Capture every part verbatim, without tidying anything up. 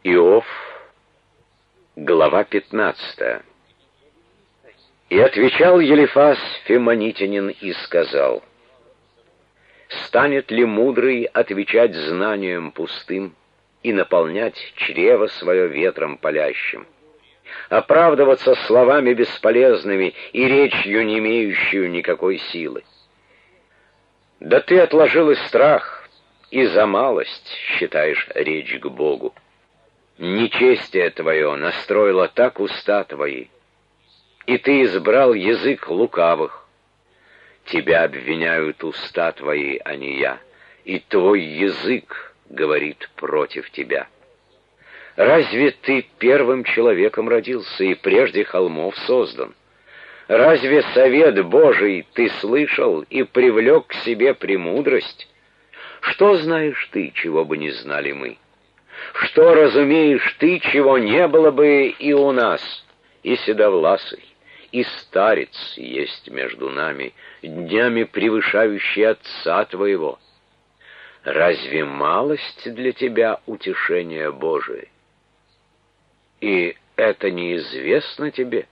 Иов, глава пятнадцатая. И отвечал Елифаз Фимонитянин и сказал: станет ли мудрый отвечать знанием пустым и наполнять чрево свое ветром палящим, оправдываться словами бесполезными и речью, не имеющую никакой силы? Да ты отложил и страх, и за малость считаешь речь к Богу. Нечестие твое настроило так уста твои, и ты избрал язык лукавых. Тебя обвиняют уста твои, а не я, и твой язык говорит против тебя. Разве ты первым человеком родился и прежде холмов создан? Разве совет Божий ты слышал и привлек к себе премудрость? Что знаешь ты, чего бы не знали мы? Что разумеешь ты, чего не было бы и у нас? И седовласый, и старец есть между нами, днями превышающий отца твоего. Разве малость для тебя утешение Божие? И это неизвестно тебе?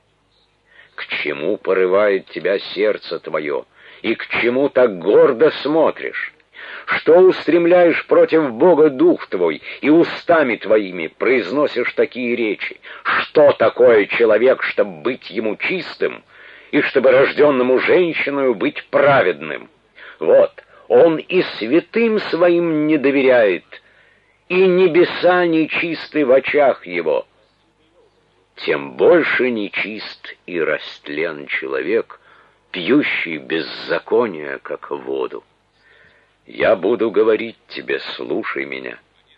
К чему порывает тебя сердце твое, и к чему так гордо смотришь? Что устремляешь против Бога дух твой, и устами твоими произносишь такие речи? Что такое человек, чтобы быть ему чистым, и чтобы рожденному женщиною быть праведным? Вот, он и святым своим не доверяет, и небеса нечисты в очах его. Тем больше нечист и растлен человек, пьющий беззаконие, как воду. Я буду говорить тебе, слушай меня.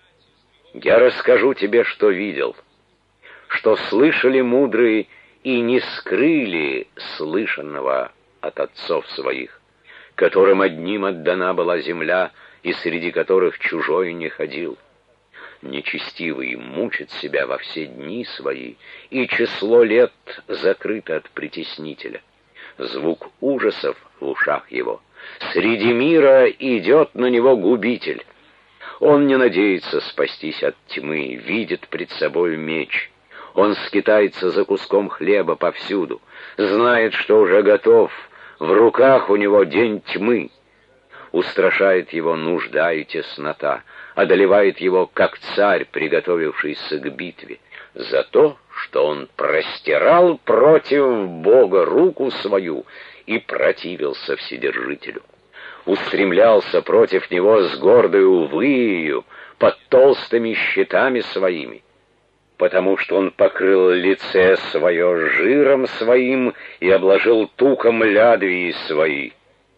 Я расскажу тебе, что видел, что слышали мудрые и не скрыли слышанного от отцов своих, которым одним отдана была земля, и среди которых чужой не ходил. Нечестивый мучит себя во все дни свои, и число лет закрыто от притеснителя. Звук ужасов в ушах его. Среди мира идет на него губитель. Он не надеется спастись от тьмы, видит пред собой меч. Он скитается за куском хлеба повсюду, знает, что уже готов, в руках у него день тьмы. Устрашает его нужда и теснота, одолевает его, как царь, приготовившийся к битве, за то, что он простирал против Бога руку свою и противился Вседержителю, устремлялся против него с гордою выею, под толстыми щитами своими, потому что он покрыл лице свое жиром своим и обложил туком лядвии свои.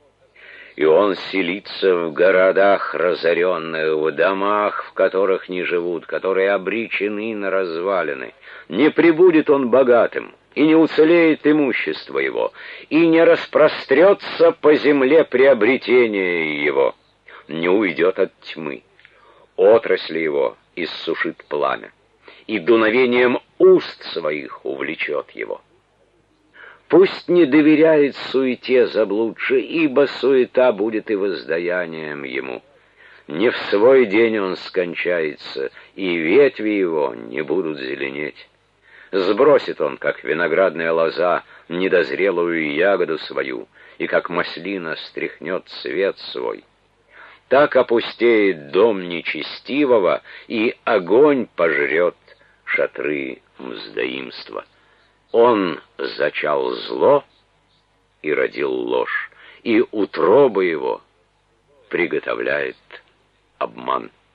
И он селится в городах разоренных, в домах, в которых не живут, которые обречены на развалины. Не пребудет он богатым, и не уцелеет имущество его, и не распрострется по земле приобретение его, не уйдет от тьмы. Отрасли его иссушит пламя, и дуновением уст своих увлечет его. Пусть не доверяет суете заблудший, ибо суета будет и воздаянием ему. Не в свой день он скончается, и ветви его не будут зеленеть. Сбросит он, как виноградная лоза, недозрелую ягоду свою, и как маслина стряхнет цвет свой. Так опустеет дом нечестивого, и огонь пожрет шатры мздоимства. Он зачал зло и родил ложь, и утроба его приготовляет обман.